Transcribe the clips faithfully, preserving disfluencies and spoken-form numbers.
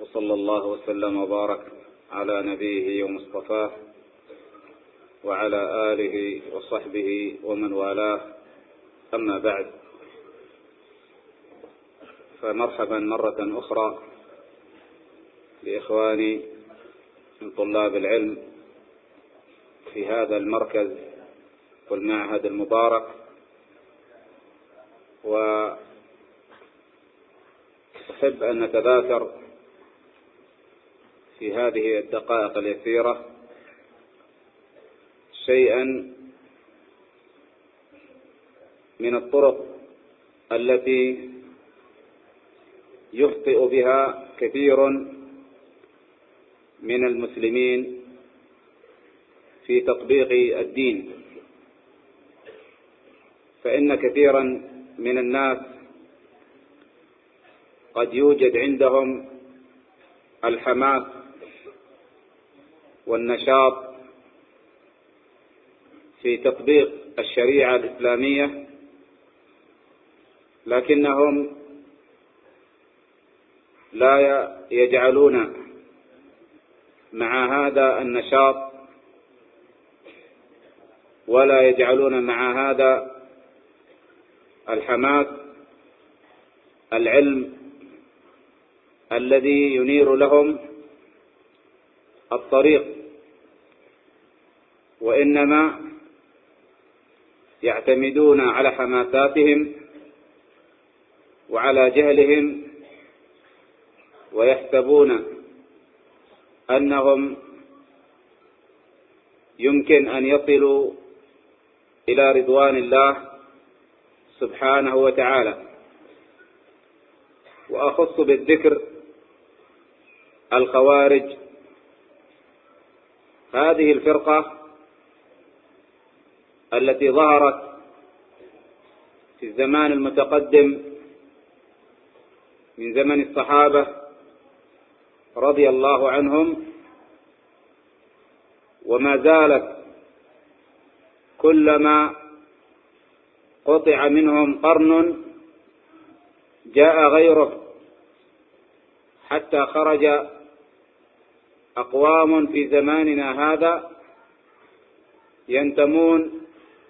وصلى الله وسلم وبارك على نبيه ومصطفاه وعلى آله وصحبه ومن والاه. أما بعد، فمرحبا مرة أخرى بإخواني من طلاب العلم في هذا المركز والمعهد المبارك، وأحب أن نتذاكر في هذه الدقائق اليسيرة شيئا من الطرق التي يخطئ بها كثير من المسلمين في تطبيق الدين. فإن كثيرا من الناس قد يوجد عندهم الحماس والنشاط في تطبيق الشريعة الإسلامية، لكنهم لا يجعلون مع هذا النشاط ولا يجعلون مع هذا الحماس العلم الذي ينير لهم الطريق، وإنما يعتمدون على حماساتهم وعلى جهلهم، ويحسبون أنهم يمكن أن يصلوا إلى رضوان الله سبحانه وتعالى. وأخص بالذكر الخوارج، هذه الفرقة التي ظهرت في الزمان المتقدم من زمن الصحابة رضي الله عنهم، وما زالت كلما قطع منهم قرن جاء غيره، حتى خرج أقوام في زماننا هذا ينتمون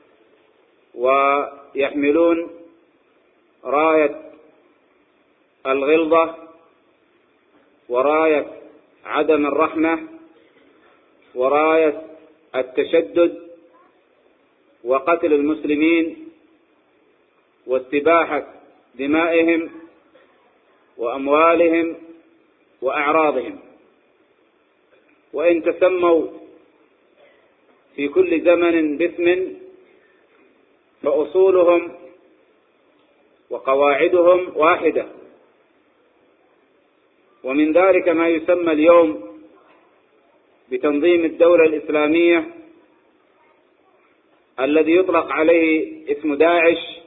ويحملون راية الغلظة وراية عدم الرحمة وراية التشدد وقتل المسلمين واستباحة دمائهم وأموالهم وأعراضهم. وإن تسموا في كل زمن باسم، فأصولهم وقواعدهم واحدة. ومن ذلك ما يسمى اليوم بتنظيم الدولة الإسلامية، الذي يطلق عليه اسم داعش،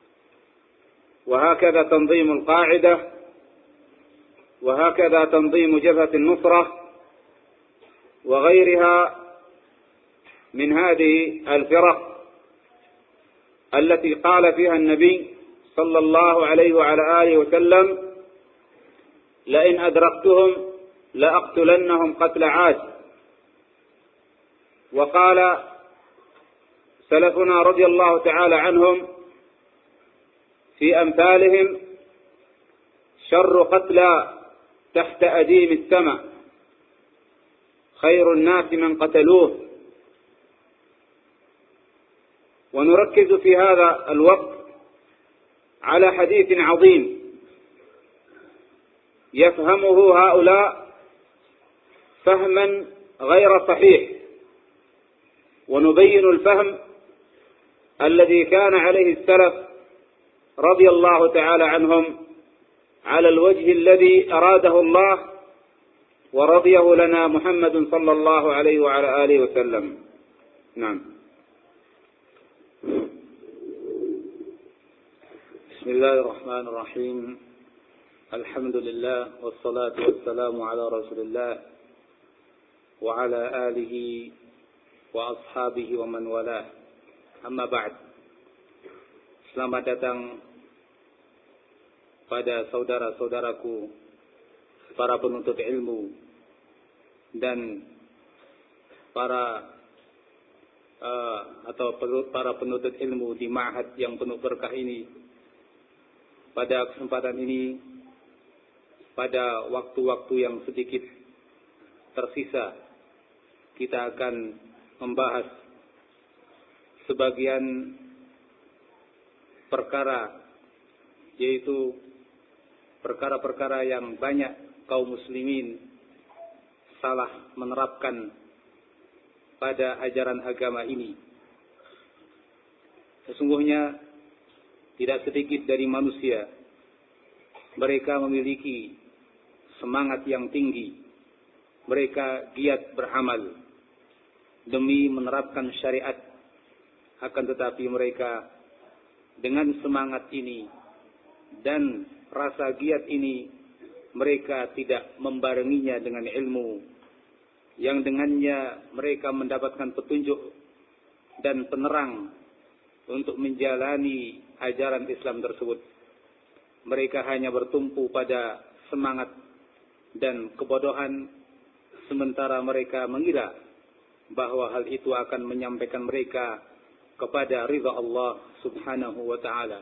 وهكذا تنظيم القاعدة، وهكذا تنظيم جبهة النصرة وغيرها من هذه الفرق التي قال فيها النبي صلى الله عليه وعلى آله وسلم: لئن أدركتهم لأقتلنهم قتل عاد. وقال سلفنا رضي الله تعالى عنهم في أمثالهم: شر قتلى تحت أديم السماء، خير الناس من قتلوه. ونركز في هذا الوقت على حديث عظيم يفهمه هؤلاء فهما غير صحيح، ونبين الفهم الذي كان عليه السلف رضي الله تعالى عنهم على الوجه الذي أراده الله ورضيه لنا محمد صلى الله عليه وعلى آله وسلم. نعم. بسم الله الرحمن الرحيم. الحمد لله والصلاة والسلام على رسول الله وعلى آله وأصحابه ومن والاه. Amma ba'd. Selamat datang pada saudara-saudaraku para penuntut ilmu dan para uh, atau para penuntut ilmu di ma'had yang penuh berkah ini. Pada kesempatan ini, pada waktu-waktu yang sedikit tersisa, kita akan membahas sebagian perkara, yaitu perkara-perkara yang banyak kaum muslimin salah menerapkan pada ajaran agama ini. Sesungguhnya tidak sedikit dari manusia, mereka memiliki semangat yang tinggi, mereka giat beramal demi menerapkan syariat, akan tetapi mereka dengan semangat ini dan rasa giat ini, mereka tidak membarenginya dengan ilmu yang dengannya mereka mendapatkan petunjuk dan penerang untuk menjalani ajaran Islam tersebut. Mereka hanya bertumpu pada semangat dan kebodohan, sementara mereka mengira bahwa hal itu akan menyampaikan mereka kepada ridha Allah Subhanahu wa ta'ala.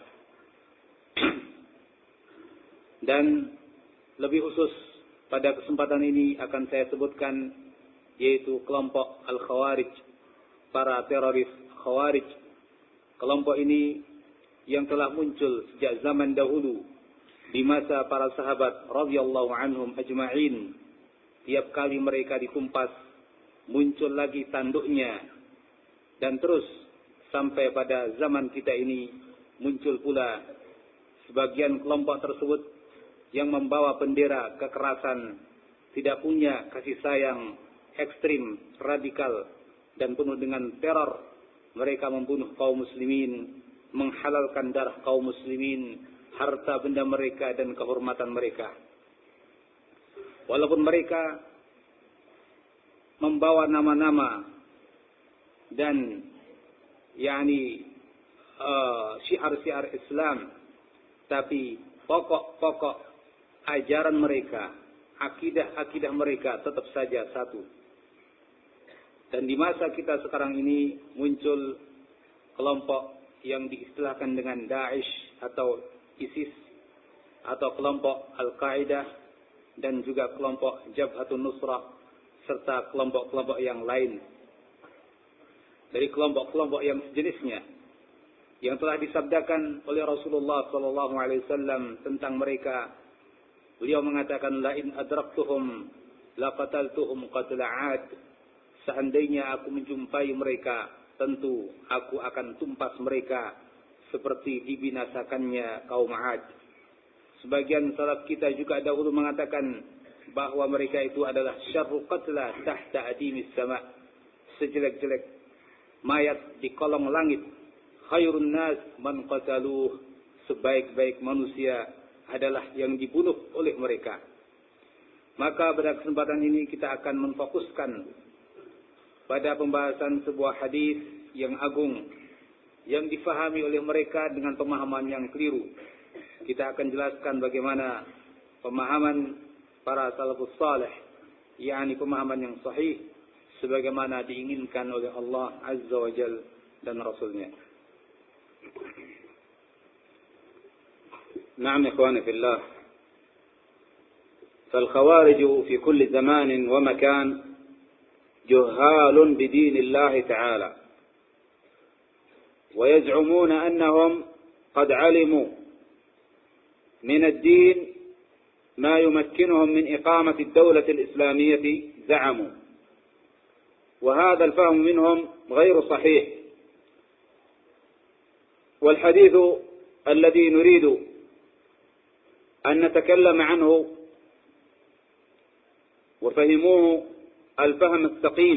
Dan lebih khusus pada kesempatan ini akan saya sebutkan, yaitu kelompok Al-Khawarij, para teroris Khawarij. Kelompok ini yang telah muncul sejak zaman dahulu di masa para sahabat radhiyallahu anhum ajma'in. Tiap kali mereka dikumpas, muncul lagi tanduknya, dan terus sampai pada zaman kita ini muncul pula sebagian kelompok tersebut yang membawa bendera kekerasan, tidak punya kasih sayang, ekstrim, radikal, dan penuh dengan teror. Mereka membunuh kaum muslimin, menghalalkan darah kaum muslimin, harta benda mereka dan kehormatan mereka. Walaupun mereka membawa nama-nama dan yakni uh, syiar-syiar Islam, tapi pokok-pokok ajaran mereka, akidah-akidah mereka tetap saja satu. Dan di masa kita sekarang ini muncul kelompok yang diistilahkan dengan Daesh atau ISIS, atau kelompok Al-Qaeda, dan juga kelompok Jabhatun Nusrah, serta kelompok-kelompok yang lain dari kelompok-kelompok yang sejenisnya, yang telah disabdakan oleh Rasulullah sallallahu alaihi wasallam tentang mereka. Beliau mengatakan, la in adraktuhum laqataltuhum qatla 'ad. Seandainya aku menjumpai mereka, tentu aku akan tumpas mereka seperti dibinasakannya kaum 'Ad. Sebagian salaf kita juga dahulu mengatakan bahwa mereka itu adalah syarru qatla tahta adimis sama, sejelek-jelek mayat di kolong langit. Khairun nas man qataluh, sebaik-baik manusia adalah yang dibunuh oleh mereka. Maka pada kesempatan ini kita akan memfokuskan pada pembahasan sebuah hadis yang agung yang difahami oleh mereka dengan pemahaman yang keliru. Kita akan jelaskan bagaimana pemahaman para salafus salih, yakni pemahaman yang sahih sebagaimana diinginkan oleh Allah Azza wa Jalla dan Rasulnya. نعم إخواني في الله، فالخوارج في كل زمان ومكان جهال بدين الله تعالى، ويزعمون أنهم قد علموا من الدين ما يمكنهم من إقامة الدولة الإسلامية زعموا، وهذا الفهم منهم غير صحيح. والحديث الذي نريد أن نتكلم عنه وفهموه الفهم السقيم،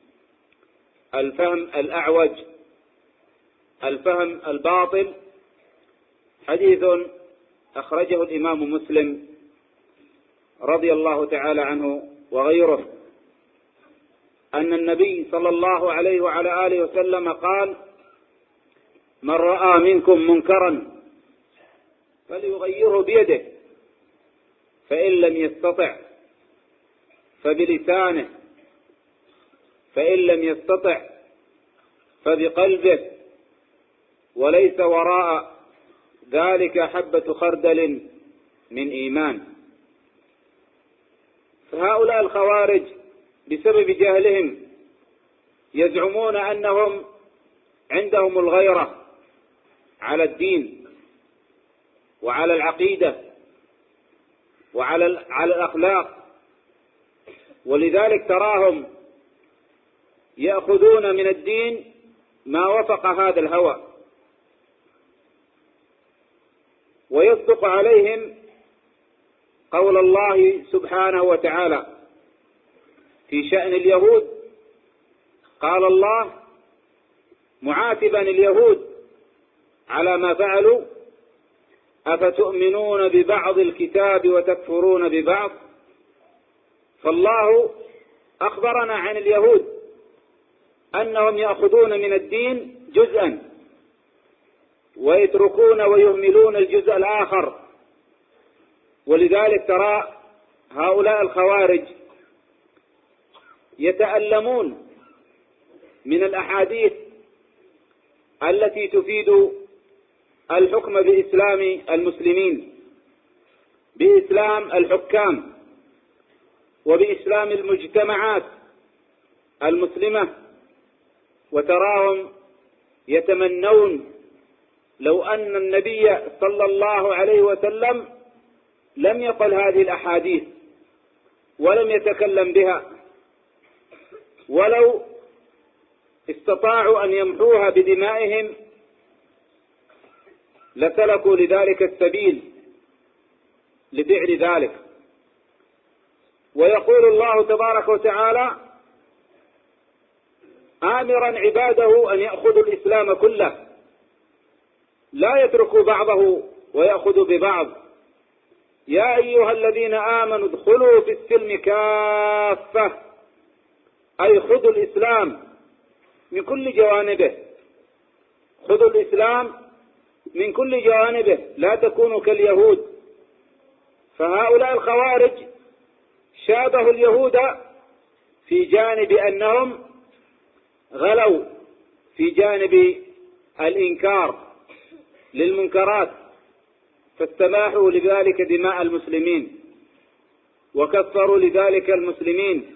الفهم الأعوج، الفهم الباطل، حديث أخرجه الإمام مسلم رضي الله تعالى عنه وغيره، أن النبي صلى الله عليه وعلى آله وسلم قال: من رأى منكم منكرا فليغيره بيده، فإن لم يستطع فبلسانه، فإن لم يستطع فبقلبه، وليس وراء ذلك حبة خردل من إيمان. فهؤلاء الخوارج بسبب جهلهم يزعمون أنهم عندهم الغيرة على الدين وعلى العقيدة وعلى على الأخلاق، ولذلك تراهم يأخذون من الدين ما وفق هذا الهوى، ويصدق عليهم قول الله سبحانه وتعالى في شأن اليهود. قال الله معاتبا اليهود على ما فعلوا: أفتؤمنون ببعض الكتاب وتكفرون ببعض. فالله أخبرنا عن اليهود أنهم يأخذون من الدين جزءا ويتركون ويهملون الجزء الآخر، ولذلك ترى هؤلاء الخوارج يتألمون من الأحاديث التي تفيد الحكم بإسلام المسلمين، بإسلام الحكام، وبإسلام المجتمعات المسلمة، وتراهم يتمنون لو أن النبي صلى الله عليه وسلم لم يقل هذه الأحاديث ولم يتكلم بها، ولو استطاعوا أن يمحوها بدمائهم لسلكوا لذلك السبيل لفعل ذلك. ويقول الله تبارك وتعالى آمرا عباده أن يأخذوا الإسلام كله، لا يتركوا بعضه ويأخذوا ببعض. يا أيها الذين آمنوا ادخلوا في السلم كافة، أي خذوا الإسلام من كل جوانبه، خذوا الإسلام من كل جوانبه، لا تكونوا كاليهود. فهؤلاء الخوارج شابهوا اليهود في جانب أنهم غلوا في جانب الإنكار للمنكرات، فاستباحوا لذلك دماء المسلمين وكفروا لذلك المسلمين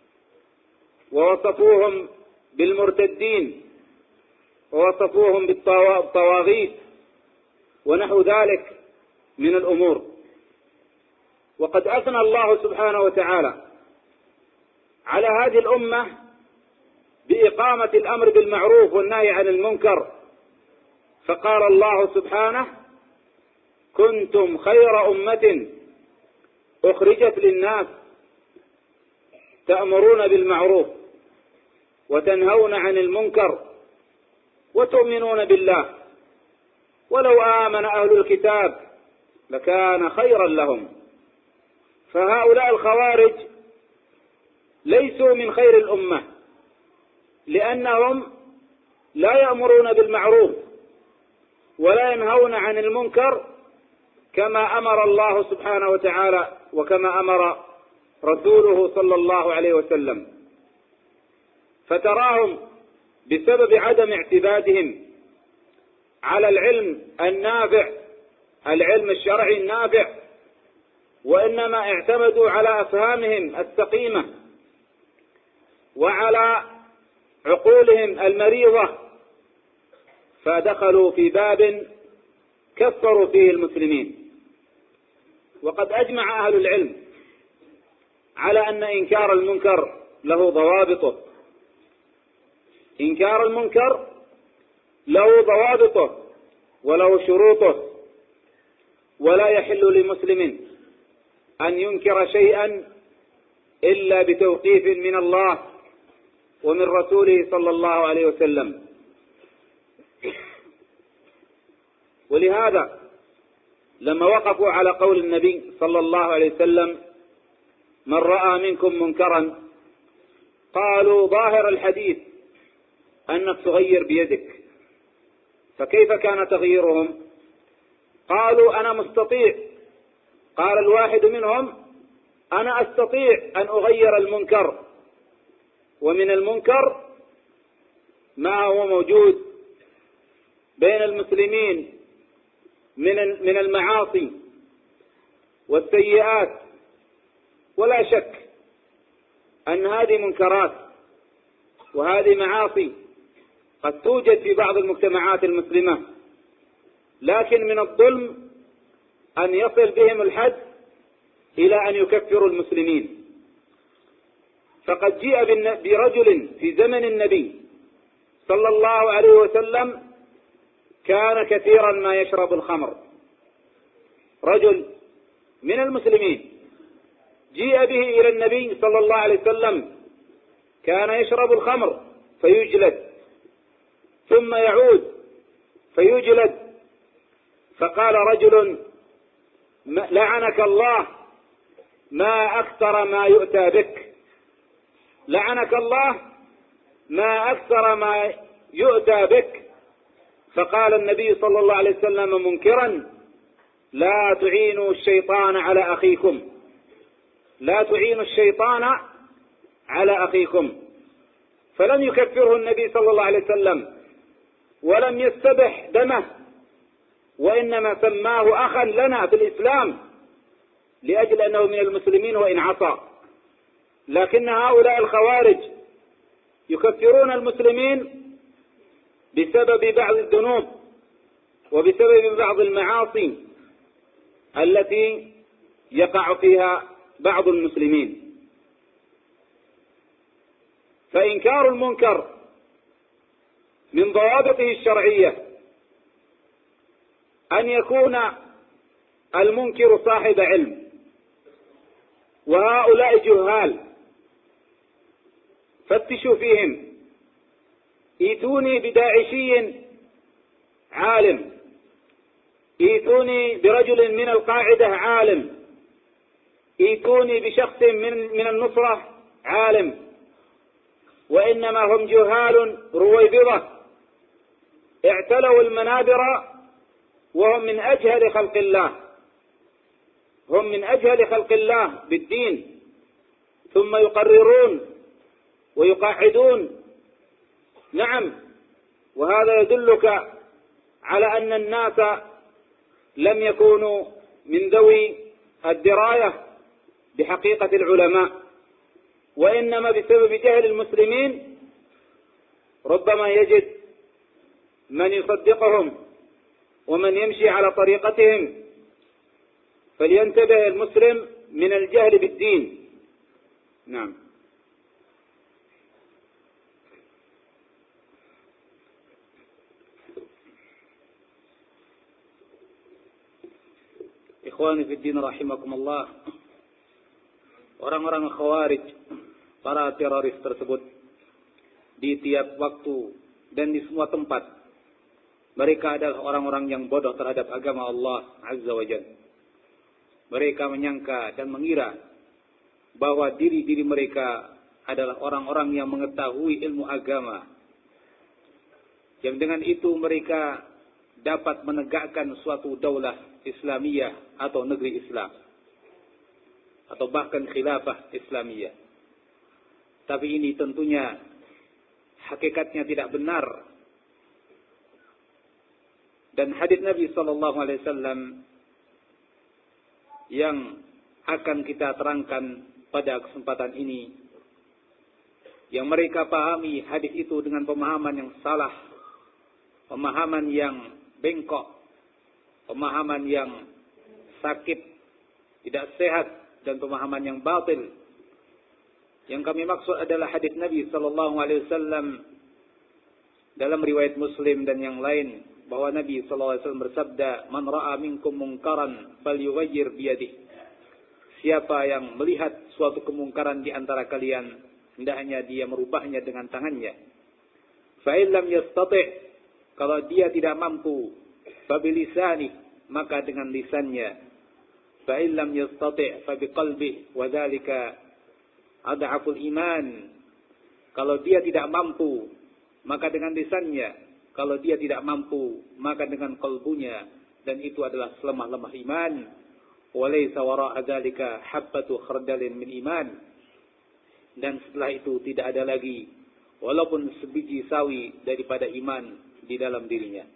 ووصفوهم بالمرتدين ووصفوهم بالطواغيت ونحو ذلك من الأمور. وقد أثنى الله سبحانه وتعالى على هذه الأمة بإقامة الأمر بالمعروف والنهي عن المنكر، فقال الله سبحانه: كنتم خير أمة أخرجت للناس تأمرون بالمعروف وتنهون عن المنكر وتؤمنون بالله ولو آمن أهل الكتاب لكان خيرا لهم. فهؤلاء الخوارج ليسوا من خير الأمة، لأنهم لا يأمرون بالمعروف ولا ينهون عن المنكر كما أمر الله سبحانه وتعالى وكما أمر رسوله صلى الله عليه وسلم. فتراهم بسبب عدم اعتمادهم على العلم النافع، العلم الشرعي النافع، وإنما اعتمدوا على أفهامهم السقيمة وعلى عقولهم المريضة، فدخلوا في باب كفروا فيه المسلمين. وقد أجمع أهل العلم على أن إنكار المنكر له ضوابطه، إنكار المنكر له ضوابطه وله شروطه، ولا يحل لمسلم أن ينكر شيئا إلا بتوقيف من الله ومن رسوله صلى الله عليه وسلم. ولهذا لما وقفوا على قول النبي صلى الله عليه وسلم: من رأى منكم منكرا، قالوا ظاهر الحديث أنك تغير بيدك، فكيف كان تغييرهم؟ قالوا أنا مستطيع قال الواحد منهم: أنا أستطيع أن أغير المنكر، ومن المنكر ما هو موجود بين المسلمين من من المعاصي والسيئات، ولا شك أن هذه منكرات وهذه معاصي قد توجد في بعض المجتمعات المسلمة، لكن من الظلم أن يصل بهم الحد إلى أن يكفروا المسلمين. فقد جيء برجل في زمن النبي صلى الله عليه وسلم كان كثيرا ما يشرب الخمر، رجل من المسلمين جيء به إلى النبي صلى الله عليه وسلم، كان يشرب الخمر فيجلد ثم يعود فيجلد، فقال رجل: لعنك الله، ما أكثر ما يؤتى بك، لعنك الله ما أكثر ما يؤتى بك. فقال النبي صلى الله عليه وسلم منكرا: لا تعينوا الشيطان على أخيكم، لا تعينوا الشيطان على أخيكم. فلم يكفره النبي صلى الله عليه وسلم ولم يستبح دمه، وإنما سماه أخا لنا في الإسلام لأجل أنه من المسلمين وإن عصى. لكن هؤلاء الخوارج يكفرون المسلمين بسبب بعض الذنوب وبسبب بعض المعاصي التي يقع فيها بعض المسلمين. فإنكار المنكر من ضوابطه الشرعية أن يكون المنكر صاحب علم، وهؤلاء جهال، فتشوا فيهم، ايتوني بداعشي عالم، ايتوني برجل من القاعدة عالم، ايتوني بشخص من من النصرة عالم، وإنما هم جهال رويبضة اعتلوا المنابر وهم من أجهل خلق الله، هم من أجهل خلق الله بالدين، ثم يقررون ويقاعدون. نعم، وهذا يدلك على أن الناس لم يكونوا من ذوي الدراية بحقيقة العلماء، وإنما بسبب جهل المسلمين ربما يجد من يصدقهم ومن يمشي على طريقتهم. فلينتبه المسلم من الجهل بالدين. نعم. Ikhwani fi din rahimakumullah, orang-orang khawarij, para teroris tersebut, di tiap waktu dan di semua tempat, mereka adalah orang-orang yang bodoh terhadap agama Allah Azza wa Jalla. Mereka menyangka dan mengira bahwa diri-diri mereka adalah orang-orang yang mengetahui ilmu agama, yang dengan itu mereka dapat menegakkan suatu daulah Islamiyah atau negeri Islam, atau bahkan khilafah Islamiyah. Tapi ini tentunya hakikatnya tidak benar. Dan hadits Nabi sallallahu alaihi wasallam yang akan kita terangkan pada kesempatan ini, yang mereka pahami hadis itu dengan pemahaman yang salah, pemahaman yang bengkok, pemahaman yang sakit, tidak sehat, dan pemahaman yang batil. Yang kami maksud adalah hadis Nabi sallallahu alaihi wasallam dalam riwayat Muslim dan yang lain, bahwa Nabi sallallahu alaihi wasallam bersabda, "Man ra'a minkum munkaran falyughayyir biyadihi." Siapa yang melihat suatu kemungkaran di antara kalian, hendaknya dia merubahnya dengan tangannya. Fa in lam yastati', kalau dia tidak mampu, fa bilisani, maka dengan lisannya. Fa in lam yastati' fa biqalbihi, wa dzalika adhaful iman. Kalau dia tidak mampu, maka dengan lisannya. Kalau dia tidak mampu, maka dengan kalbunya, dan itu adalah selemah-lemah iman. walaysa wara'a dzalika habbatu khardalin min iman. Dan setelah itu tidak ada lagi walaupun sebiji sawi daripada iman di dalam dirinya.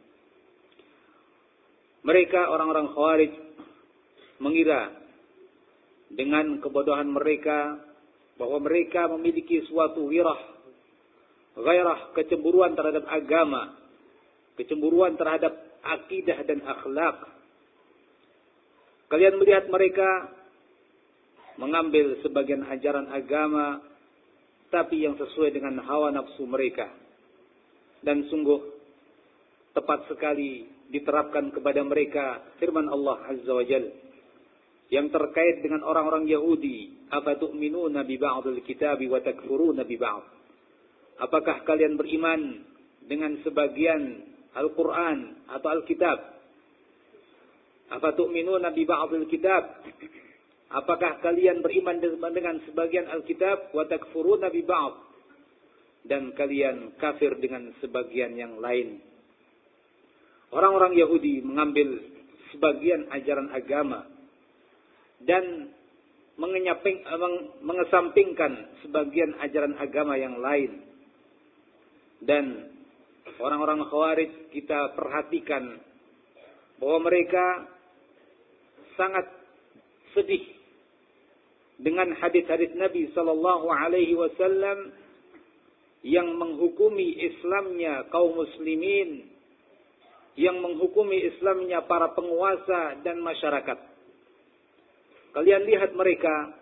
Mereka orang-orang Khawarij mengira dengan kebodohan mereka bahwa mereka memiliki suatu wirah, gairah, kecemburuan terhadap agama, kecemburuan terhadap akidah dan akhlak. Kalian melihat mereka mengambil sebagian ajaran agama, tapi yang sesuai dengan hawa nafsu mereka. Dan sungguh tepat sekali diterapkan kepada mereka firman Allah Azza wa Jalla yang terkait dengan orang-orang Yahudi, afatu'minuna bi ba'dil kitabi wa takfuruna bi ba'd. Apakah kalian beriman dengan sebagian Al-Qur'an atau Al-Kitab? Afatu'minuna bi ba'dil kitab? Apakah kalian beriman dengan sebagian Alkitab, wa takfuruna bi ba'd, dan kalian kafir dengan sebagian yang lain? Orang-orang Yahudi mengambil sebagian ajaran agama dan mengenyaping, mengesampingkan sebagian ajaran agama yang lain. Dan orang-orang Khawarij kita perhatikan bahwa mereka sangat sedih dengan hadis-hadis Nabi sallallahu alaihi wasallam yang menghukumi Islamnya kaum muslimin, yang menghukumi Islamnya para penguasa dan masyarakat. Kalian lihat mereka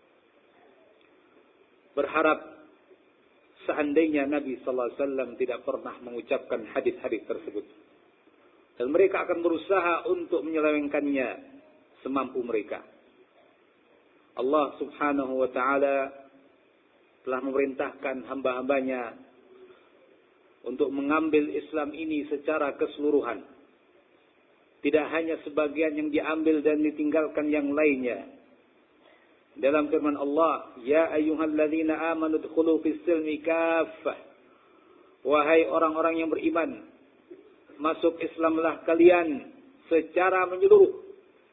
berharap seandainya Nabi sallallahu alaihi wasallam tidak pernah mengucapkan hadis-hadis tersebut. Dan mereka akan berusaha untuk menyelewengkannya semampu mereka. Allah subhanahu wa ta'ala telah memerintahkan hamba-hambanya untuk mengambil Islam ini secara keseluruhan. Tidak hanya sebagian yang diambil dan ditinggalkan yang lainnya. Dalam firman Allah, ya ayyuhalladzina amanu dkhulu fis silmi kaffah. Wahai orang-orang yang beriman, masuk Islamlah kalian secara menyeluruh.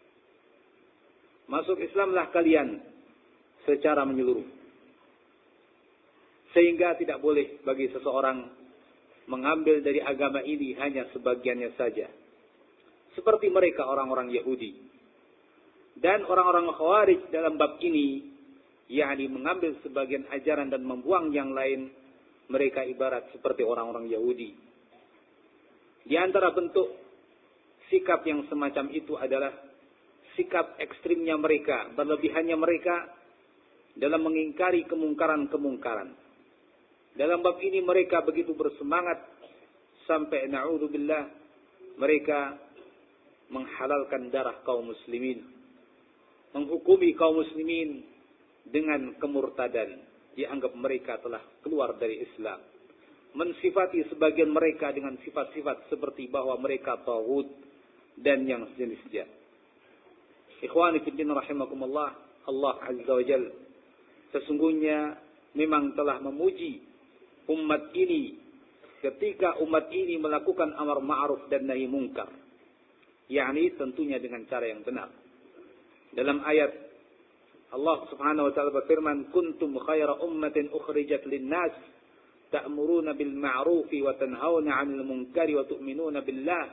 Masuk Islamlah kalian secara menyeluruh. Sehingga tidak boleh bagi seseorang mengambil dari agama ini hanya sebagiannya saja. Seperti mereka orang-orang Yahudi. Dan orang-orang Khawarij dalam bab ini, yakni mengambil sebagian ajaran dan membuang yang lain, mereka ibarat seperti orang-orang Yahudi. Di antara bentuk sikap yang semacam itu adalah sikap ekstrimnya mereka, berlebihannya mereka dalam mengingkari kemungkaran-kemungkaran. Dalam bab ini mereka begitu bersemangat sampai na'udzubillah mereka menghalalkan darah kaum muslimin, menghukumi kaum muslimin dengan kemurtadan, dianggap mereka telah keluar dari Islam, mensifati sebagian mereka dengan sifat-sifat seperti bahwa mereka taghut dan yang sejenisnya. Ikhwani fillah rahimakumullah, Allah Azza wa Jalla sesungguhnya memang telah memuji umat ini ketika umat ini melakukan amar ma'ruf dan nahi mungkar, yakni tentunya dengan cara yang benar. Dalam ayat Allah Subhanahu wa taala berfirman, kuntum khaira ummatin ukhrijat lin-nas ta'muruna bil ma'ruf wa tanhauna 'anil munkari wa tu'minuna billah.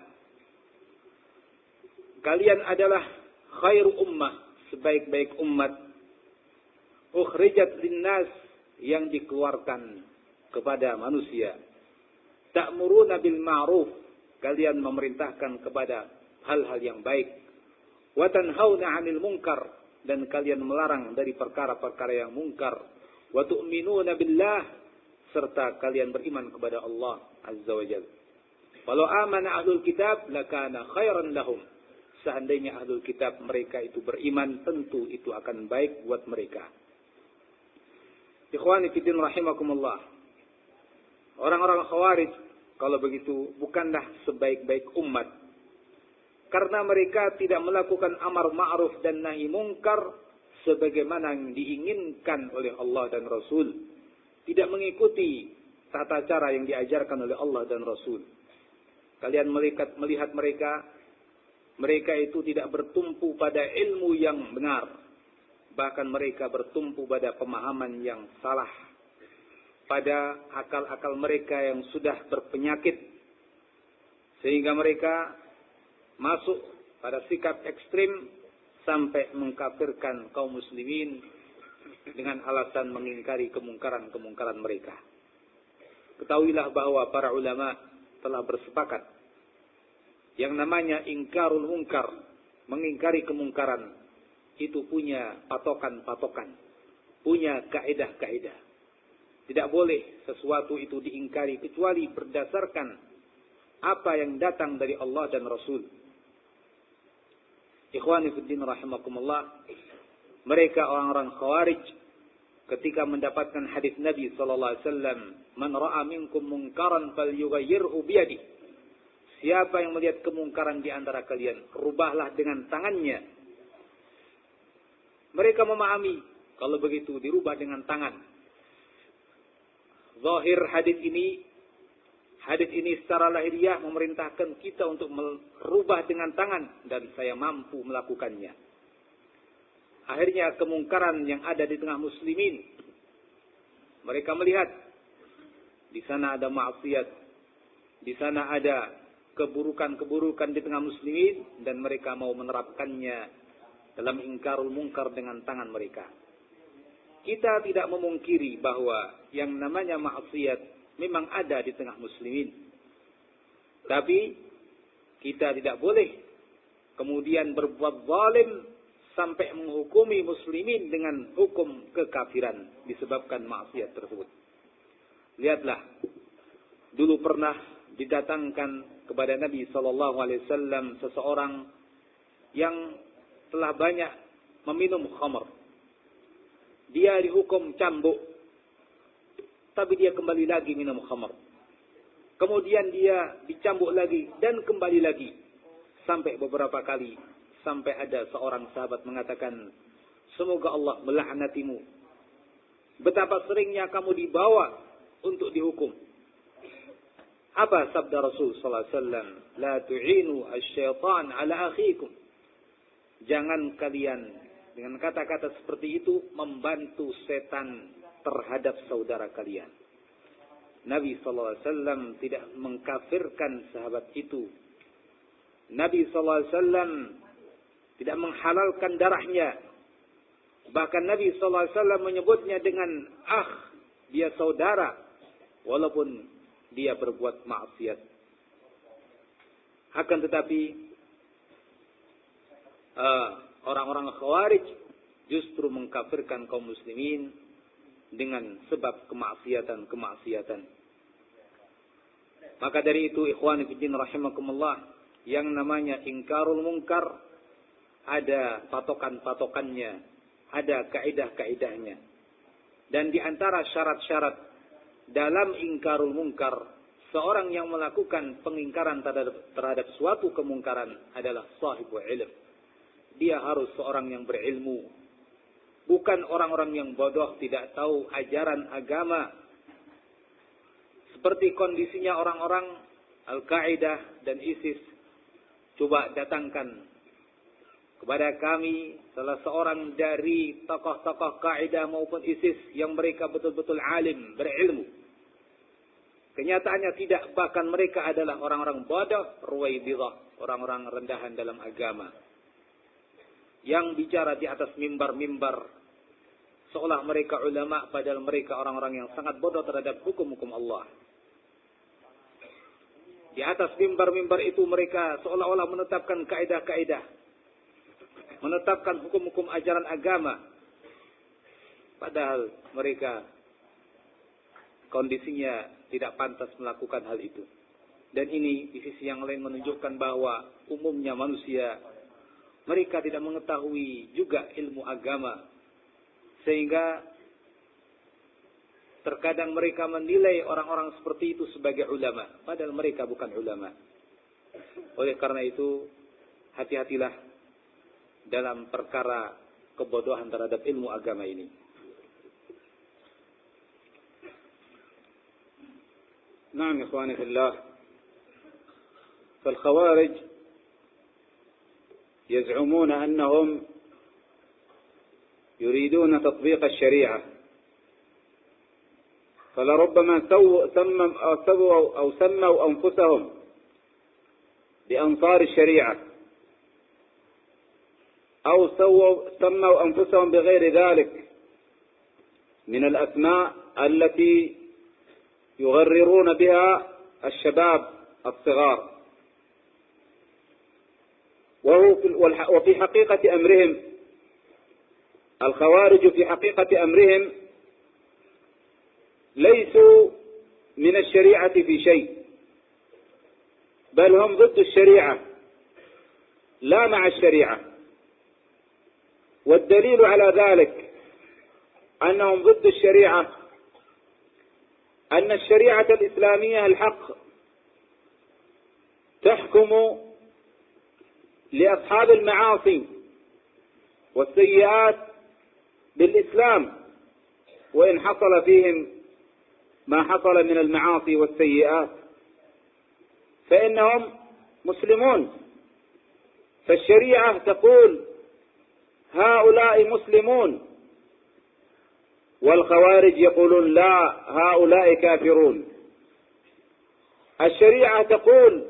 Kalian adalah khairu ummah, sebaik-baik umat, ukhrijat lin-nas, yang dikeluarkan kepada manusia. Ta'muruna bil ma'ruf, kalian memerintahkan kepada hal-hal yang baik. Wa tanhauna 'anil munkar, dan kalian melarang dari perkara-perkara yang mungkar. Wa tu'minuna billah, serta kalian beriman kepada Allah Azza wa Jalla. Walau amana ahlul kitab lakana khairan lahum. Seandainya ahlul kitab mereka itu beriman, tentu itu akan baik buat mereka. Ikhwani fiddin rahimakumullah. Orang-orang Khawarij kalau begitu bukanlah sebaik-baik umat, karena mereka tidak melakukan amar ma'ruf dan nahi mungkar sebagaimana yang diinginkan oleh Allah dan Rasul. Tidak mengikuti tata cara yang diajarkan oleh Allah dan Rasul. Kalian melihat, melihat mereka mereka itu tidak bertumpu pada ilmu yang benar. Bahkan mereka bertumpu pada pemahaman yang salah. Pada akal-akal mereka yang sudah berpenyakit. Sehingga mereka masuk pada sikap ekstrim sampai mengkafirkan kaum muslimin dengan alasan mengingkari kemungkaran-kemungkaran mereka. Ketahuilah bahwa para ulama telah bersepakat yang namanya ingkarul mungkar, mengingkari kemungkaran, itu punya patokan-patokan, punya kaidah-kaidah. Tidak boleh sesuatu itu diingkari kecuali berdasarkan apa yang datang dari Allah dan Rasul. Ikhwani fiddin rahimakumullah, mereka orang-orang Khawarij ketika mendapatkan hadis Nabi sallallahu alaihi wasallam, "Man ra'a minkum munkaran falyughayyirhu biyadihi." Siapa yang melihat kemungkaran di antara kalian, rubahlah dengan tangannya. Mereka memahami kalau begitu dirubah dengan tangan. Zahir hadis ini, hadis ini secara lahiriah memerintahkan kita untuk merubah dengan tangan, dan saya mampu melakukannya. Akhirnya kemungkaran yang ada di tengah muslimin, mereka melihat di sana ada maksiat, di sana ada keburukan-keburukan di tengah muslimin, dan mereka mau menerapkannya dalam ingkarul mungkar dengan tangan mereka. Kita tidak memungkiri bahwa yang namanya maksiat memang ada di tengah muslimin. Tapi kita tidak boleh kemudian berbuat zalim sampai menghukumi muslimin dengan hukum kekafiran disebabkan maksiat tersebut. Lihatlah, dulu pernah didatangkan kepada Nabi sallallahu alaihi wasallam seseorang yang telah banyak meminum khamr. Dia dihukum cambuk, tapi dia kembali lagi minum khamr. Kemudian dia dicambuk lagi dan kembali lagi sampai beberapa kali, sampai ada seorang sahabat mengatakan, "Semoga Allah melaknatimu. Betapa seringnya kamu dibawa untuk dihukum." Apa sabda Rasul sallallahu alaihi wasallam? "La tu'inu asy-syaitan 'ala akhikum." Jangan kalian dengan kata-kata seperti itu membantu setan terhadap saudara kalian. Nabi sallallahu alaihi wasallam tidak mengkafirkan sahabat itu. Nabi sallallahu alaihi wasallam tidak menghalalkan darahnya. Bahkan Nabi sallallahu alaihi wasallam menyebutnya dengan akh, dia saudara, walaupun dia berbuat maksiat. Akan tetapi uh, orang-orang Khawarij justru mengkafirkan kaum muslimin dengan sebab kemaksiatan-kemaksiatan. Maka dari itu, ikhwani fiddin rahimakumullah, yang namanya ingkarul mungkar ada patokan-patokannya, ada kaidah-kaidahnya. Dan di antara syarat-syarat dalam ingkarul mungkar, seorang yang melakukan pengingkaran terhadap, terhadap suatu kemungkaran adalah sahibu ilm. Dia harus seorang yang berilmu, bukan orang-orang yang bodoh tidak tahu ajaran agama. Seperti kondisinya orang-orang Al-Qaeda dan ISIS. Coba datangkan kepada kami salah seorang dari tokoh-tokoh Qaeda maupun ISIS yang mereka betul-betul alim, berilmu. Kenyataannya tidak, bahkan mereka adalah orang-orang bodoh, ruwaibidah, orang-orang rendahan dalam agama. Yang bicara di atas mimbar-mimbar seolah mereka ulama, padahal mereka orang-orang yang sangat bodoh terhadap hukum-hukum Allah. Di atas mimbar-mimbar itu mereka seolah-olah menetapkan kaidah-kaidah, menetapkan hukum-hukum ajaran agama, padahal mereka kondisinya tidak pantas melakukan hal itu. Dan ini di sisi yang lain menunjukkan bahwa umumnya manusia, mereka tidak mengetahui juga ilmu agama, sehingga terkadang mereka menilai orang-orang seperti itu sebagai ulama, padahal mereka bukan ulama. Oleh karena itu, hati-hatilah dalam perkara kebodohan terhadap ilmu agama ini. Naam ikhwani fillah, fal khawarij يزعمون أنهم يريدون تطبيق الشريعة، فلربما سووا سموا أو سووا أو سموا أنفسهم بأنصار الشريعة، أو سووا سموا أنفسهم بغير ذلك من الأسماء التي يغررون بها الشباب الصغار. وفي حقيقة أمرهم الخوارج في حقيقة أمرهم ليسوا من الشريعة في شيء، بل هم ضد الشريعة لا مع الشريعة. والدليل على ذلك أنهم ضد الشريعة أن الشريعة الإسلامية الحق تحكم لأصحاب المعاصي والسيئات بالإسلام، وإن حصل فيهم ما حصل من المعاصي والسيئات فإنهم مسلمون. فالشريعة تقول هؤلاء مسلمون، والخوارج يقولون لا هؤلاء كافرون. الشريعة تقول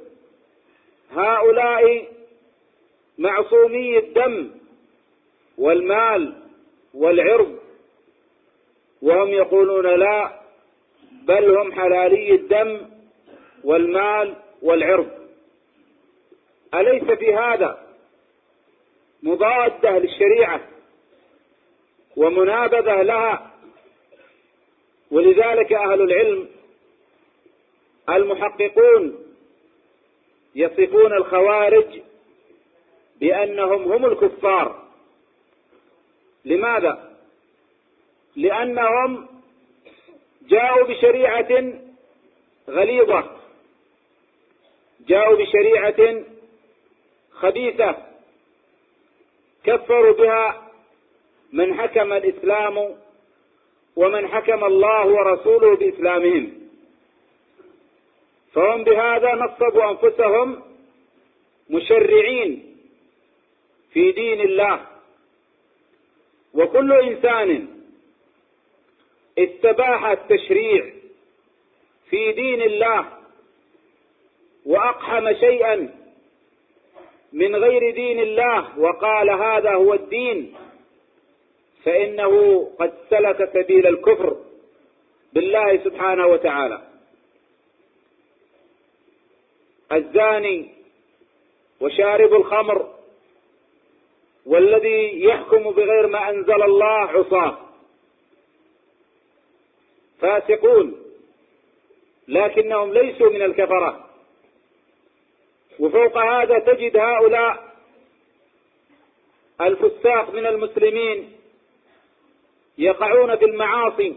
هؤلاء معصومي الدم والمال والعرض، وهم يقولون لا بل هم حلالي الدم والمال والعرض. أليس في هذا مضادة للشريعة ومنابذة لها؟ ولذلك أهل العلم المحققون يصفون الخوارج بأنهم هم الكفار. لماذا؟ لأنهم جاءوا بشريعة غليظة، جاءوا بشريعة خبيثة كفروا بها من حكم الإسلام ومن حكم الله ورسوله بإسلامهم، فهم بهذا نصبوا أنفسهم مشرعين في دين الله. وكل إنسان استباح التشريع في دين الله وأقحم شيئا من غير دين الله وقال هذا هو الدين، فإنه قد سلك سبيل الكفر بالله سبحانه وتعالى. الزاني وشارب الخمر والذي يحكم بغير ما أنزل الله عصاة فاسقون، لكنهم ليسوا من الكفرة. وفوق هذا تجد هؤلاء الفساق من المسلمين يقعون في المعاصي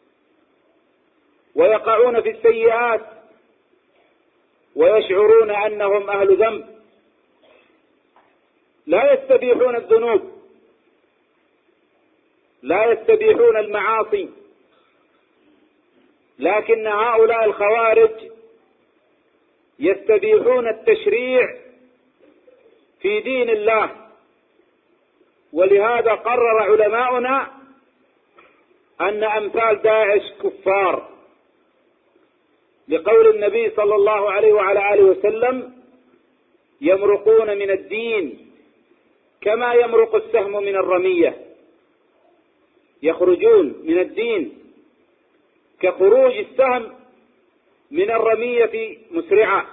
ويقعون في السيئات ويشعرون أنهم أهل ذنب، لا يستبيحون الذنوب، لا يستبيحون المعاصي. لكن هؤلاء الخوارج يستبيحون التشريع في دين الله. ولهذا قرر علماؤنا أن أمثال داعش كفار، لقول النبي صلى الله عليه وعلى آله وسلم يمرقون من الدين كما يمرق السهم من الرمية، يخرجون من الدين كخروج السهم من الرمية مسرعة.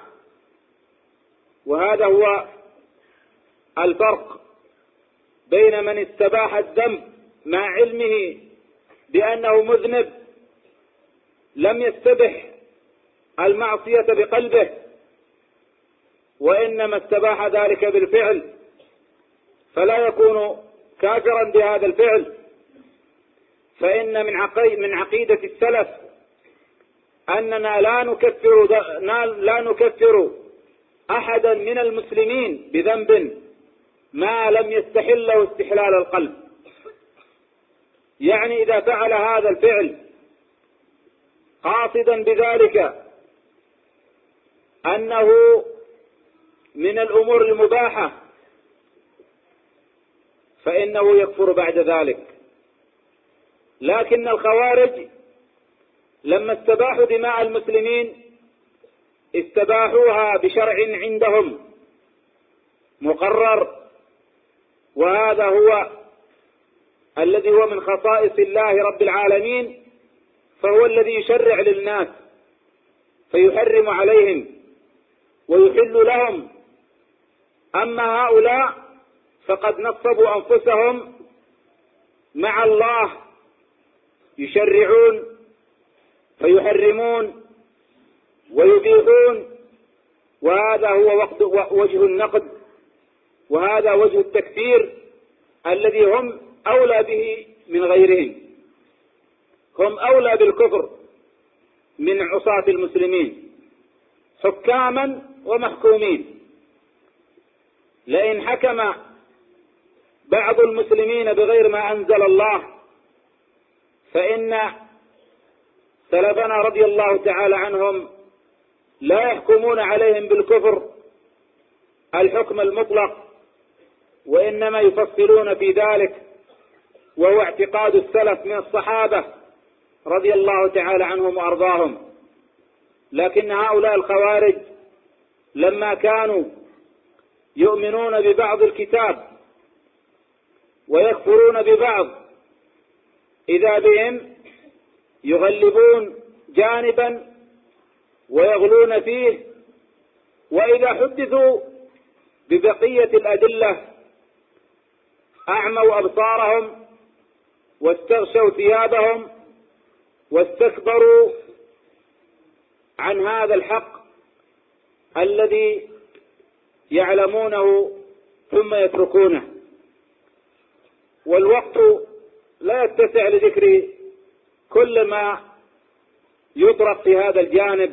وهذا هو الفرق بين من استباح الذنب مع علمه بأنه مذنب، لم يستبح المعصية بقلبه وإنما استباح ذلك بالفعل، فلا يكون كافرا بهذا الفعل. فإن من عقيدة السلف أننا لا نكفر لا نكفر أحدا من المسلمين بذنب ما لم يستحله استحلال القلب. يعني إذا فعل هذا الفعل قاصدا بذلك أنه من الأمور المباحة فإنه يكفر بعد ذلك. لكن الخوارج لما استباحوا دماء المسلمين استباحوها بشرع عندهم مقرر، وهذا هو الذي هو من خصائص الله رب العالمين، فهو الذي يشرع للناس فيحرم عليهم ويحل لهم. أما هؤلاء فقد نصبوا أنفسهم مع الله، يشرعون فيحرمون ويبيحون، وهذا هو وجه النقد، وهذا وجه التكفير الذي هم أولى به من غيرهم. هم أولى بالكفر من عصاة المسلمين حكاما ومحكومين. لئن حكم بعض المسلمين بغير ما أنزل الله فإن سلفنا رضي الله تعالى عنهم لا يحكمون عليهم بالكفر الحكم المطلق، وإنما يفصلون في ذلك، وهو اعتقاد السلف من الصحابة رضي الله تعالى عنهم وأرضاهم. لكن هؤلاء الخوارج لما كانوا يؤمنون ببعض الكتاب ويكفرون ببعض، إذا بهم يغلبون جانبا ويغلون فيه، وإذا حدثوا ببقية الأدلة أعموا أبصارهم واستغشوا ثيابهم واستكبروا عن هذا الحق الذي يعلمونه ثم يتركونه. والوقت لا يتسع لذكر كل ما يطرق في هذا الجانب،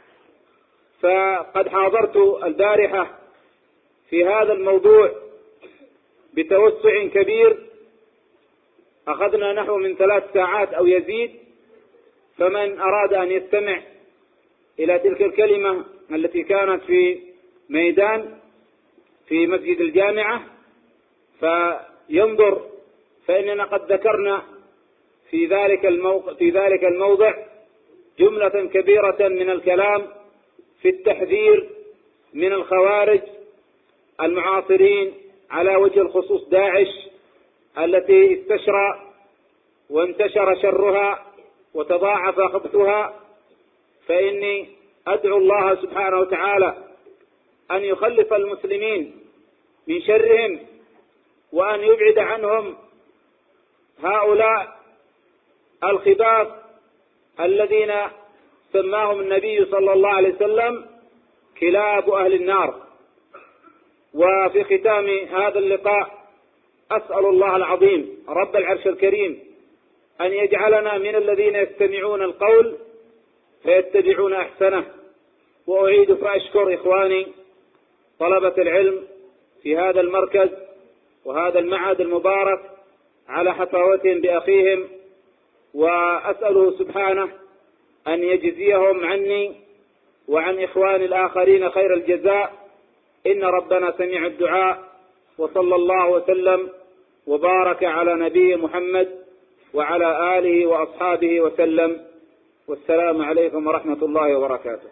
فقد حاضرت البارحة في هذا الموضوع بتوسع كبير، أخذنا نحو من ثلاث ساعات أو يزيد، فمن أراد أن يستمع إلى تلك الكلمة التي كانت في ميدان في مسجد الجامعة فينظر، فإننا قد ذكرنا في ذلك الموضع, في ذلك الموضع جملة كبيرة من الكلام في التحذير من الخوارج المعاصرين، على وجه الخصوص داعش التي استشرى وانتشر شرها وتضاعف خبثها. فإني أدعو الله سبحانه وتعالى أن يخلص المسلمين من شرهم، وأن يبعد عنهم هؤلاء الخباث الذين سماهم النبي صلى الله عليه وسلم كلاب أهل النار. وفي ختام هذا اللقاء أسأل الله العظيم رب العرش الكريم أن يجعلنا من الذين يستمعون القول فيتبعون أحسنه. وأعيد فأشكر إخواني طلبة العلم في هذا المركز وهذا المعهد المبارك على حفاوتهم بأخيهم، وأسأله سبحانه أن يجزيهم عني وعن إخواني الآخرين خير الجزاء، إن ربنا سميع الدعاء. وصلى الله وسلم وبارك على نبي محمد وعلى آله وأصحابه وسلم، والسلام عليكم ورحمة الله وبركاته.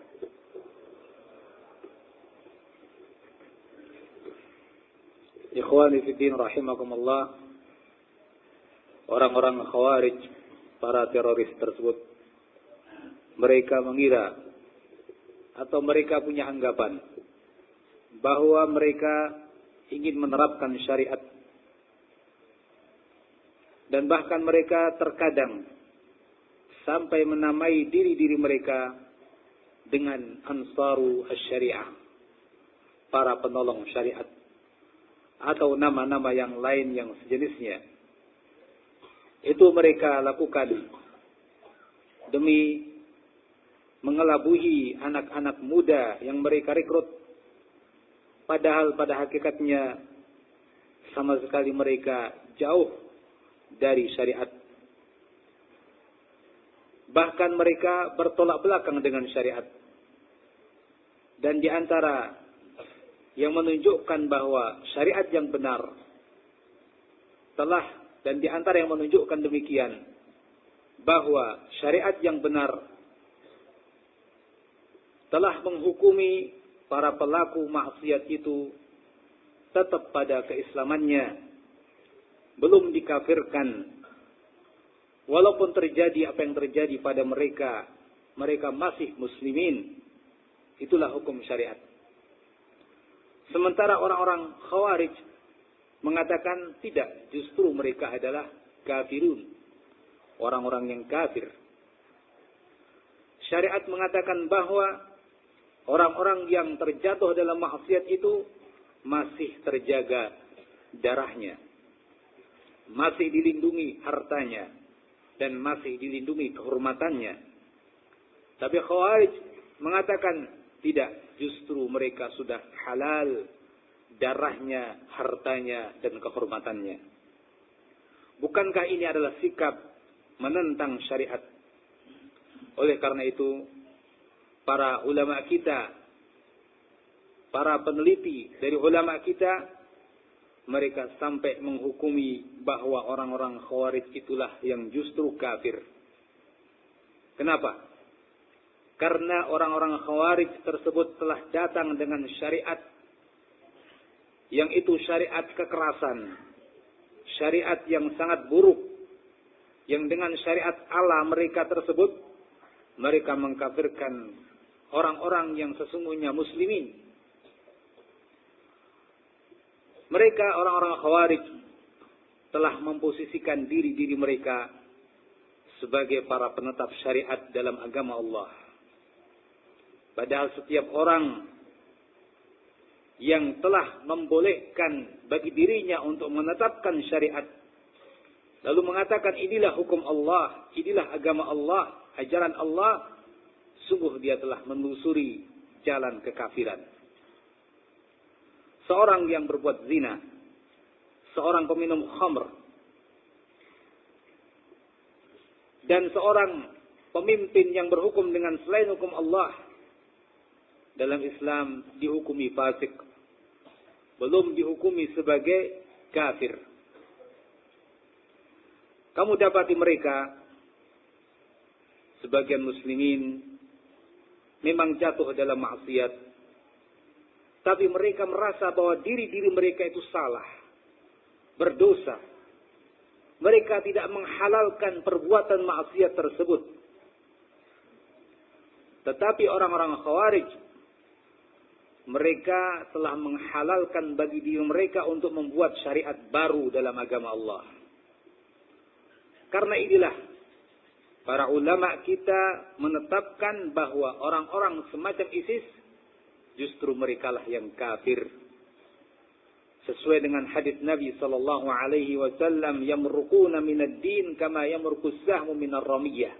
Ikhwani fiddin rahimakumullah, orang-orang khawarij, para teroris tersebut, mereka mengira atau mereka punya anggapan bahwa mereka ingin menerapkan syariat, dan bahkan mereka terkadang sampai menamai diri-diri mereka dengan ansaru asy-syariah, para penolong syariat, atau nama-nama yang lain yang sejenisnya. Itu mereka lakukan demi mengelabui anak-anak muda yang mereka rekrut, padahal pada hakikatnya sama sekali mereka jauh dari syariat. Bahkan mereka bertolak belakang dengan syariat. Dan di antara yang menunjukkan bahwa syariat yang benar telah dan di antara yang menunjukkan demikian bahwa syariat yang benar telah menghukumi para pelaku maksiat itu tetap pada keislamannya, belum dikafirkan. Walaupun terjadi apa yang terjadi pada mereka, mereka masih muslimin. Itulah hukum syariat. Sementara orang-orang Khawarij mengatakan tidak, justru mereka adalah kafirun, orang-orang yang kafir. Syariat mengatakan bahwa orang-orang yang terjatuh dalam maksiat itu masih terjaga darahnya, masih dilindungi hartanya, dan masih dilindungi kehormatannya. Tapi Khawarij mengatakan tidak, justru mereka sudah halal darahnya, hartanya, dan kehormatannya. Bukankah ini adalah sikap menentang syariat? Oleh karena itu, para ulama kita, para peneliti dari ulama kita, mereka sampai menghukumi bahwa orang-orang Khawarij itulah yang justru kafir. Kenapa? Karena orang-orang Khawarij tersebut telah datang dengan syariat yang itu syariat kekerasan, syariat yang sangat buruk, yang dengan syariat Allah mereka tersebut, mereka mengkafirkan orang-orang yang sesungguhnya muslimin. Mereka orang-orang Khawarij telah memposisikan diri-diri mereka sebagai para penetap syariat dalam agama Allah. Padahal setiap orang yang telah membolehkan bagi dirinya untuk menetapkan syariat, lalu mengatakan inilah hukum Allah, inilah agama Allah, ajaran Allah, sungguh dia telah menelusuri jalan kekafiran. Seorang yang berbuat zina, seorang peminum khamr, dan seorang pemimpin yang berhukum dengan selain hukum Allah, dalam Islam dihukumi fasik, belum dihukumi sebagai kafir. Kamu dapati mereka, sebagian muslimin memang jatuh dalam maksiat, tapi mereka merasa bahwa diri-diri mereka itu salah, berdosa. Mereka tidak menghalalkan perbuatan maksiat tersebut. Tetapi orang-orang Khawarij, mereka telah menghalalkan bagi diri mereka untuk membuat syariat baru dalam agama Allah. Karena inilah para ulama kita menetapkan bahwa orang-orang semacam ISIS justru merekalah yang kafir. Sesuai dengan hadis Nabi sallallahu alaihi wasallam, yamruquna minad din kama yamruqus sahmu minar ramiyah.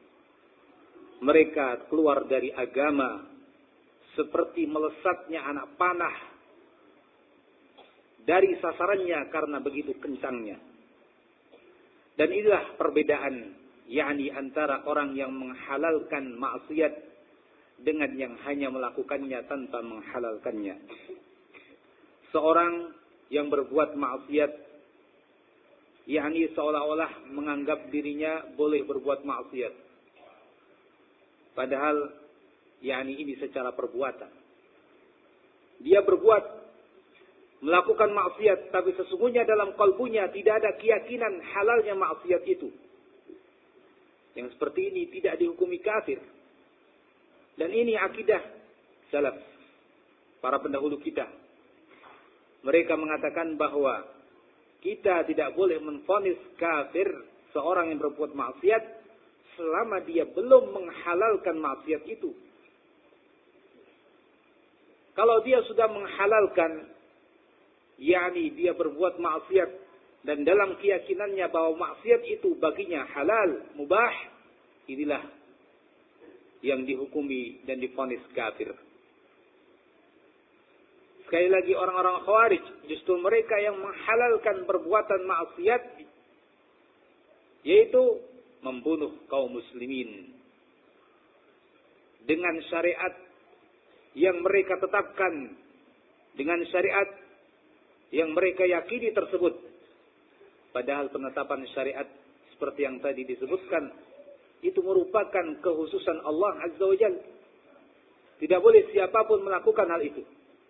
Mereka keluar dari agama seperti melesatnya anak panah dari sasarannya karena begitu kencangnya. Dan inilah perbedaan, yakni antara orang yang menghalalkan maksiat dengan yang hanya melakukannya tanpa menghalalkannya. Seorang yang berbuat maksiat, yakni seolah-olah menganggap dirinya boleh berbuat maksiat, padahal yakni ini secara perbuatan. Dia berbuat, melakukan maksiat, tapi sesungguhnya dalam kalbunya tidak ada keyakinan halalnya maksiat itu. Yang seperti ini tidak dihukumi kafir. Dan ini akidah salaf, para pendahulu kita. Mereka mengatakan bahwa kita tidak boleh menvonis kafir seorang yang berbuat maksiat selama dia belum menghalalkan maksiat itu. Kalau dia sudah menghalalkan, yakni dia berbuat maksiat dan dalam keyakinannya bahwa maksiat itu baginya halal, mubah, inilah yang dihukumi dan divonis kafir. Sekali lagi, orang-orang Khawarij justru mereka yang menghalalkan perbuatan maksiat, yaitu membunuh kaum muslimin dengan syariat yang mereka tetapkan, dengan syariat yang mereka yakini tersebut. Padahal penetapan syariat seperti yang tadi disebutkan, itu merupakan kekhususan Allah Azza wa Jalla. Tidak boleh siapapun melakukan hal itu.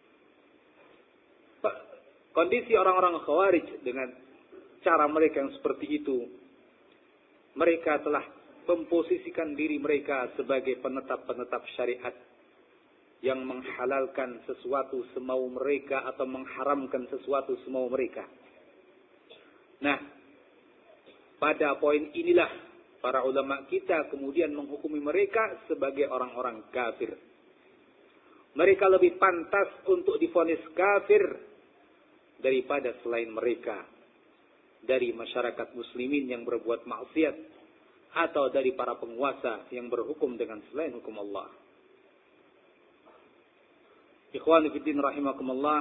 Kondisi orang-orang Khawarij dengan cara mereka yang seperti itu, mereka telah memposisikan diri mereka sebagai penetap-penetap syariat yang menghalalkan sesuatu semau mereka atau mengharamkan sesuatu semau mereka. Nah, pada poin inilah para ulama kita kemudian menghukumi mereka sebagai orang-orang kafir. Mereka lebih pantas untuk divonis kafir daripada selain mereka, dari masyarakat muslimin yang berbuat maksiat atau dari para penguasa yang berhukum dengan selain hukum Allah. Ikhwani fiddin rahimakumullah,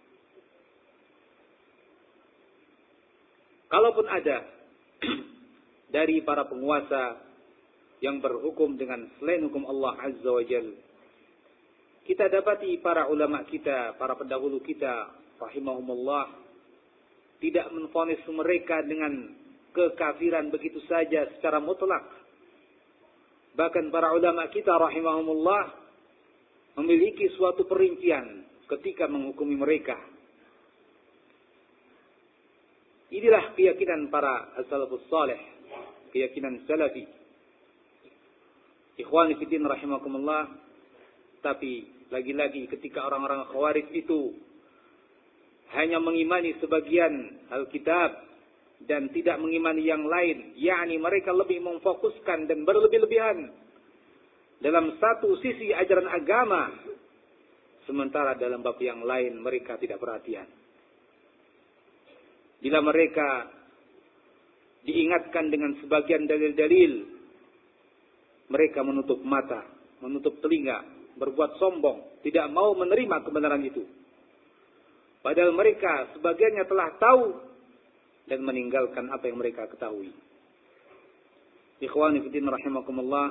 kalaupun ada dari para penguasa yang berhukum dengan selain hukum Allah Azza wa Jalla, kita dapati para ulama kita, para pendahulu kita rahimahumullah, tidak menvonis mereka dengan kekafiran begitu saja secara mutlak. Bahkan para ulama kita rahimahumullah memiliki suatu perincian ketika menghukumi mereka. Inilah keyakinan para as-salafus salih, keyakinan salafi. Ikhwani fiddin rahimakumullah, tapi lagi-lagi ketika orang-orang Khawarij itu hanya mengimani sebagian Alkitab dan tidak mengimani yang lain, yakni mereka lebih memfokuskan dan berlebih-lebihan dalam satu sisi ajaran agama, sementara dalam bab yang lain mereka tidak perhatian. Bila mereka diingatkan dengan sebagian dalil-dalil, mereka menutup mata, menutup telinga, berbuat sombong, tidak mau menerima kebenaran itu. Padahal mereka sebagiannya telah tahu dan meninggalkan apa yang mereka ketahui. Ikhwani fiddin rahimakumullah,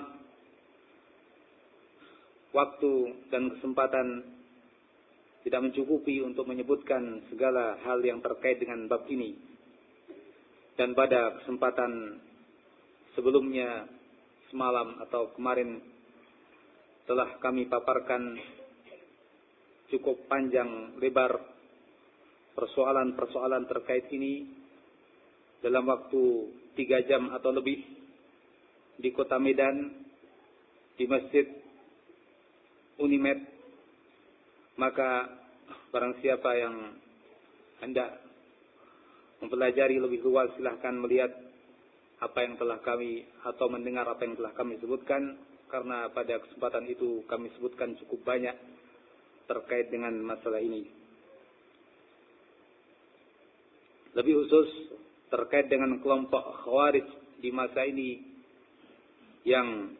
waktu dan kesempatan tidak mencukupi untuk menyebutkan segala hal yang terkait dengan bab ini. Dan pada kesempatan sebelumnya, semalam atau kemarin, telah kami paparkan cukup panjang lebar persoalan-persoalan terkait ini dalam waktu tiga jam atau lebih di kota Medan, di Masjid Unimed. Maka barang siapa yang hendak mempelajari lebih luas, silahkan melihat apa yang telah kami atau mendengar apa yang telah kami sebutkan, karena pada kesempatan itu kami sebutkan cukup banyak terkait dengan masalah ini. Lebih khusus terkait dengan kelompok Khawarij di masa ini yang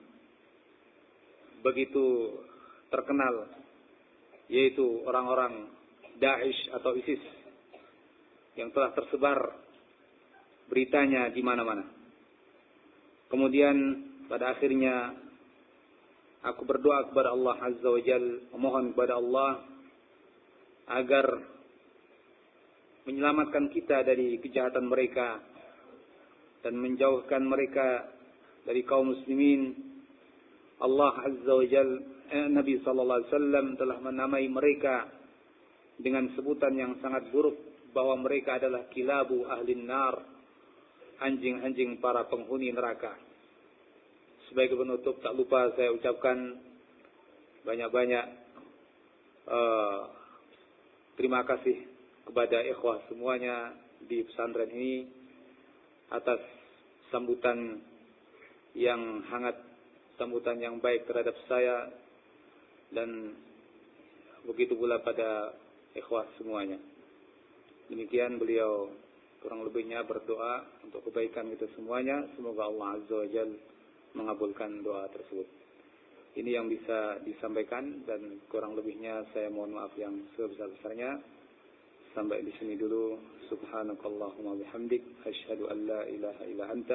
begitu terkenal, yaitu orang-orang Daesh atau ISIS yang telah tersebar beritanya di mana-mana. Kemudian pada akhirnya aku berdoa kepada Allah Azza wa Jalla, memohon kepada Allah agar menyelamatkan kita dari kejahatan mereka dan menjauhkan mereka dari kaum muslimin. Allah Azza wa Jalla, eh, Nabi sallallahu alaihi wasallam telah menamai mereka dengan sebutan yang sangat buruk, bahwa mereka adalah kilabu ahlin nar, anjing-anjing para penghuni neraka. Sebagai penutup, tak lupa saya ucapkan banyak-banyak uh, terima kasih kepada ikhwah semuanya di pesantren ini atas sambutan yang hangat, sambutan yang baik terhadap saya, dan begitu pula pada ikhwah semuanya. Demikian beliau kurang lebihnya berdoa untuk kebaikan kita semuanya. Semoga Allah Azza wa Jalla mengabulkan doa tersebut. Ini yang bisa disampaikan, dan kurang lebihnya saya mohon maaf yang sebesar-besarnya. Sampai di sini dulu. Subhanakallahumma bihamdik, asyhadu an la ilaha illa anta,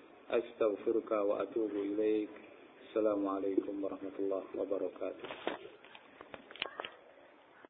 astaghfiruka wa atubu ilaik. Assalamualaikum warahmatullahi wabarakatuh.